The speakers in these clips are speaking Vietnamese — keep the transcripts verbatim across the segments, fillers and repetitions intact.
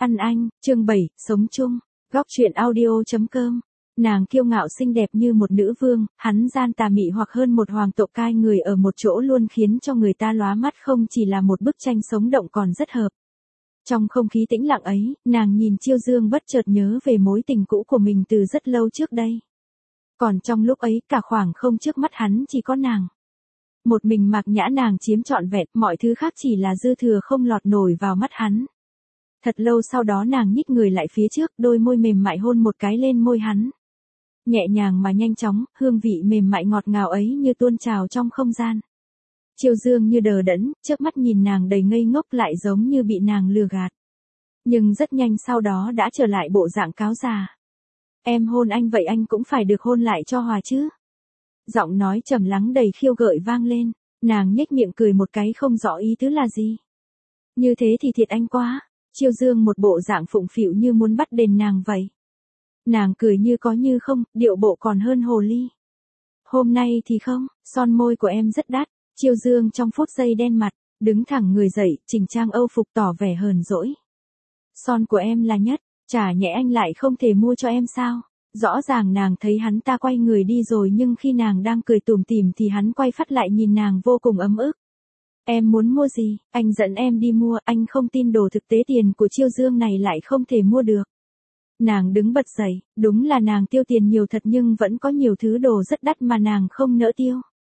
Ăn anh, chương bảy, sống chung, góc truyện audio.com. Nàng kiêu ngạo xinh đẹp như một nữ vương, hắn gian tà mị hoặc hơn một hoàng tộc, cai người ở một chỗ luôn khiến cho người ta lóa mắt, không chỉ là một bức tranh sống động còn rất hợp. Trong không khí tĩnh lặng ấy, nàng nhìn Chiêu Dương bất chợt nhớ về mối tình cũ của mình từ rất lâu trước đây. Còn trong lúc ấy, cả khoảng không trước mắt hắn chỉ có nàng. Một mình Mạc Nhã nàng chiếm trọn vẹn, mọi thứ khác chỉ là dư thừa không lọt nổi vào mắt hắn. Thật lâu sau đó nàng nhích người lại phía trước, đôi môi mềm mại hôn một cái lên môi hắn. Nhẹ nhàng mà nhanh chóng, hương vị mềm mại ngọt ngào ấy như tuôn trào trong không gian. Chiêu Dương như đờ đẫn, trước mắt nhìn nàng đầy ngây ngốc, lại giống như bị nàng lừa gạt. Nhưng rất nhanh sau đó đã trở lại bộ dạng cáo già. Em hôn anh vậy anh cũng phải được hôn lại cho hòa chứ. Giọng nói trầm lắng đầy khiêu gợi vang lên, nàng nhếch miệng cười một cái không rõ ý tứ là gì. Như thế thì thiệt anh quá. Chiêu Dương một bộ dạng phụng phịu như muốn bắt đền nàng vậy. Nàng cười như có như không, điệu bộ còn hơn hồ ly. Hôm nay thì không, son môi của em rất đắt. Chiêu Dương trong phút giây đen mặt, đứng thẳng người dậy, chỉnh trang âu phục tỏ vẻ hờn dỗi. Son của em là nhất, chả nhẽ anh lại không thể mua cho em sao? Rõ ràng nàng thấy hắn ta quay người đi rồi, nhưng khi nàng đang cười tủm tỉm thì hắn quay phát lại nhìn nàng vô cùng ấm ức. Em muốn mua gì, anh dẫn em đi mua, anh không tin đồ thực tế tiền của Chiêu Dương này lại không thể mua được. Nàng đứng bật dậy, đúng là nàng tiêu tiền nhiều thật nhưng vẫn có nhiều thứ đồ rất đắt mà nàng không nỡ tiêu.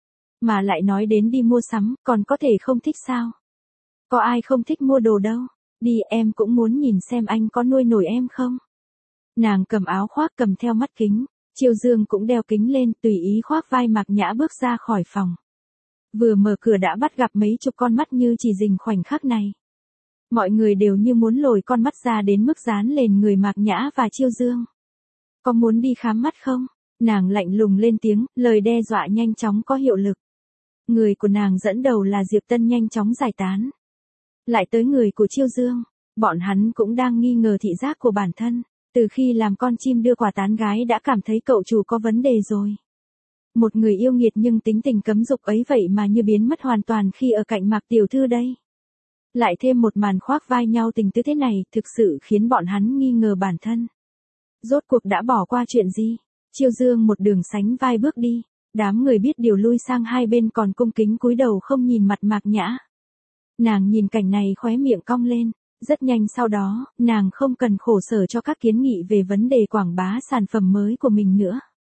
Mà lại nói đến đi mua sắm, còn có thể không thích sao? Có ai không thích mua đồ đâu, đi em cũng muốn nhìn xem anh có nuôi nổi em không. Nàng cầm áo khoác cầm theo mắt kính, Chiêu Dương cũng đeo kính lên, tùy ý khoác vai Mạc Nhã bước ra khỏi phòng. Vừa mở cửa đã bắt gặp mấy chục con mắt như chỉ dình khoảnh khắc này. Mọi người đều như muốn lồi con mắt ra đến mức dán lên người Mạc Nhã và Chiêu Dương. Có muốn đi khám mắt không? Nàng lạnh lùng lên tiếng, lời đe dọa nhanh chóng có hiệu lực. Người của nàng dẫn đầu là Diệp Tân nhanh chóng giải tán. Lại tới người của Chiêu Dương, bọn hắn cũng đang nghi ngờ thị giác của bản thân. Từ khi làm con chim đưa quả tán gái đã cảm thấy cậu chủ có vấn đề rồi. Một người yêu nghiệt nhưng tính tình cấm dục ấy vậy mà như biến mất hoàn toàn khi ở cạnh Mạc tiểu thư đây. Lại thêm một màn khoác vai nhau tình tứ thế này, thực sự khiến bọn hắn nghi ngờ bản thân. Rốt cuộc đã bỏ qua chuyện gì? Chiêu Dương một đường sánh vai bước đi, đám người biết điều lui sang hai bên còn cung kính cúi đầu không nhìn mặt Mạc Nhã. Nàng nhìn cảnh này khóe miệng cong lên, rất nhanh sau đó, nàng không cần khổ sở cho các kiến nghị về vấn đề quảng bá sản phẩm mới của mình nữa.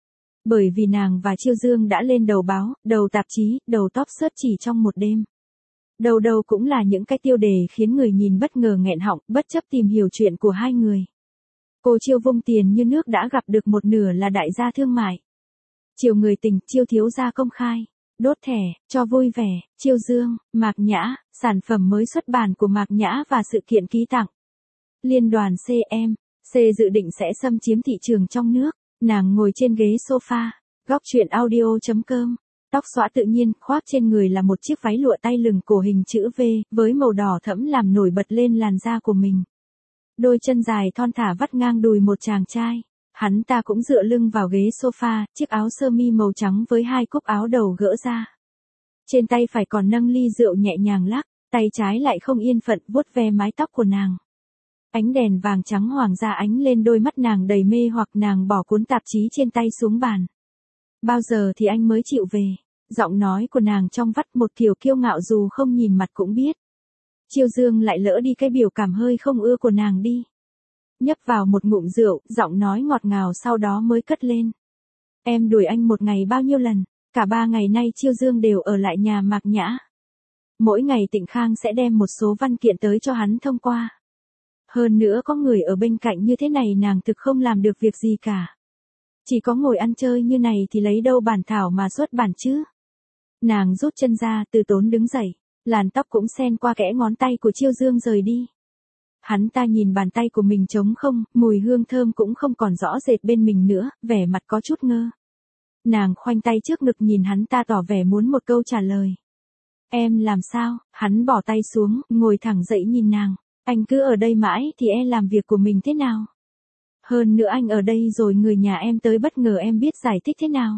Bởi vì nàng và Chiêu Dương đã lên đầu báo, đầu tạp chí, đầu top search chỉ trong một đêm. Đầu đầu cũng là những cái tiêu đề khiến người nhìn bất ngờ nghẹn họng, bất chấp tìm hiểu chuyện của hai người. Cô Chiêu vung tiền như nước đã gặp được một nửa là đại gia thương mại. Chiều người tình, Chiêu thiếu gia công khai, đốt thẻ, cho vui vẻ, Chiêu Dương, Mạc Nhã, sản phẩm mới xuất bản của Mạc Nhã và sự kiện ký tặng. Liên đoàn xê em, C dự định sẽ xâm chiếm thị trường trong nước. Nàng ngồi trên ghế sofa, góc truyện audio.com, tóc xõa tự nhiên, khoác trên người là một chiếc váy lụa tay lừng cổ hình chữ V, với màu đỏ thẫm làm nổi bật lên làn da của mình. Đôi chân dài thon thả vắt ngang đùi một chàng trai, hắn ta cũng dựa lưng vào ghế sofa, chiếc áo sơ mi màu trắng với hai cúc áo đầu gỡ ra. Trên tay phải còn nâng ly rượu nhẹ nhàng lắc, tay trái lại không yên phận vuốt ve mái tóc của nàng. Ánh đèn vàng trắng hoàng gia ánh lên đôi mắt nàng đầy mê hoặc, nàng bỏ cuốn tạp chí trên tay xuống bàn. Bao giờ thì anh mới chịu về? Giọng nói của nàng trong vắt một kiểu kiêu ngạo dù không nhìn mặt cũng biết. Chiêu Dương lại lỡ đi cái biểu cảm hơi không ưa của nàng đi. Nhấp vào một ngụm rượu, giọng nói ngọt ngào sau đó mới cất lên. Em đuổi anh một ngày bao nhiêu lần? Cả ba ngày nay Chiêu Dương đều ở lại nhà Mạc Nhã. Mỗi ngày Tịnh Khang sẽ đem một số văn kiện tới cho hắn thông qua. Hơn nữa có người ở bên cạnh như thế này nàng thực không làm được việc gì cả. Chỉ có ngồi ăn chơi như này thì lấy đâu bản thảo mà xuất bản chứ. Nàng rút chân ra, từ tốn đứng dậy, làn tóc cũng xen qua kẽ ngón tay của Chiêu Dương rời đi. Hắn ta nhìn bàn tay của mình trống không, mùi hương thơm cũng không còn rõ rệt bên mình nữa, vẻ mặt có chút ngơ. Nàng khoanh tay trước ngực nhìn hắn ta tỏ vẻ muốn một câu trả lời. Em làm sao? Hắn bỏ tay xuống, ngồi thẳng dậy nhìn nàng. Anh cứ ở đây mãi thì em làm việc của mình thế nào? Hơn nữa anh ở đây rồi người nhà em tới bất ngờ em biết giải thích thế nào?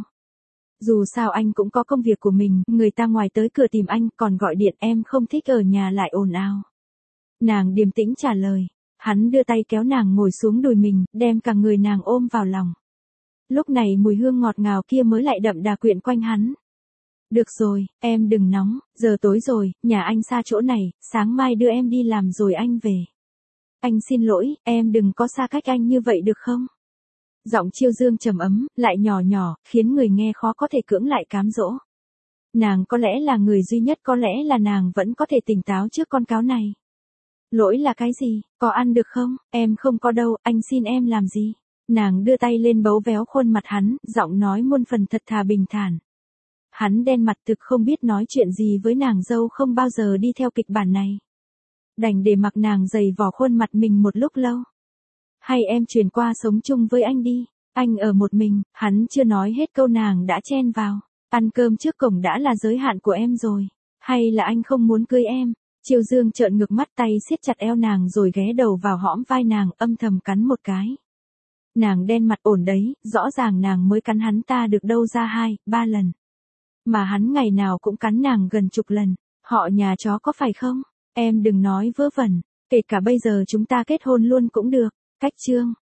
Dù sao anh cũng có công việc của mình, người ta ngoài tới cửa tìm anh còn gọi điện, em không thích ở nhà lại ồn ào. Nàng điềm tĩnh trả lời, Hắn đưa tay kéo nàng ngồi xuống đùi mình, đem cả người nàng ôm vào lòng. Lúc này mùi hương ngọt ngào kia mới lại đậm đà quyện quanh hắn. Được rồi, em đừng nóng, giờ tối rồi, nhà anh xa chỗ này, sáng mai đưa em đi làm rồi anh về. Anh xin lỗi, em đừng có xa cách anh như vậy được không? Giọng Chiêu Dương trầm ấm, lại nhỏ nhỏ, khiến người nghe khó có thể cưỡng lại cám dỗ. Nàng có lẽ là người duy nhất, có lẽ là nàng vẫn có thể tỉnh táo trước con cáo này. Lỗi là cái gì, có ăn được không, em không có đâu, anh xin em làm gì? Nàng đưa tay lên bấu véo khuôn mặt hắn, giọng nói muôn phần thật thà bình thản. Hắn đen mặt thực không biết nói chuyện gì với nàng dâu không bao giờ đi theo kịch bản này. Đành để mặc nàng giày vò khuôn mặt mình một lúc lâu. Hay em chuyển qua sống chung với anh đi, anh ở một mình, hắn chưa nói hết câu nàng đã chen vào. Ăn cơm trước cổng đã là giới hạn của em rồi. Hay là anh không muốn cưới em? Chiêu Dương trợn ngược mắt, tay siết chặt eo nàng rồi ghé đầu vào hõm vai nàng, âm thầm cắn một cái. Nàng đen mặt ổn đấy, rõ ràng nàng mới cắn hắn ta được đâu ra hai, ba lần. Mà hắn ngày nào cũng cắn nàng gần chục lần. Họ nhà chó có phải không? Em đừng nói vớ vẩn, kể cả bây giờ chúng ta kết hôn luôn cũng được. Cách chương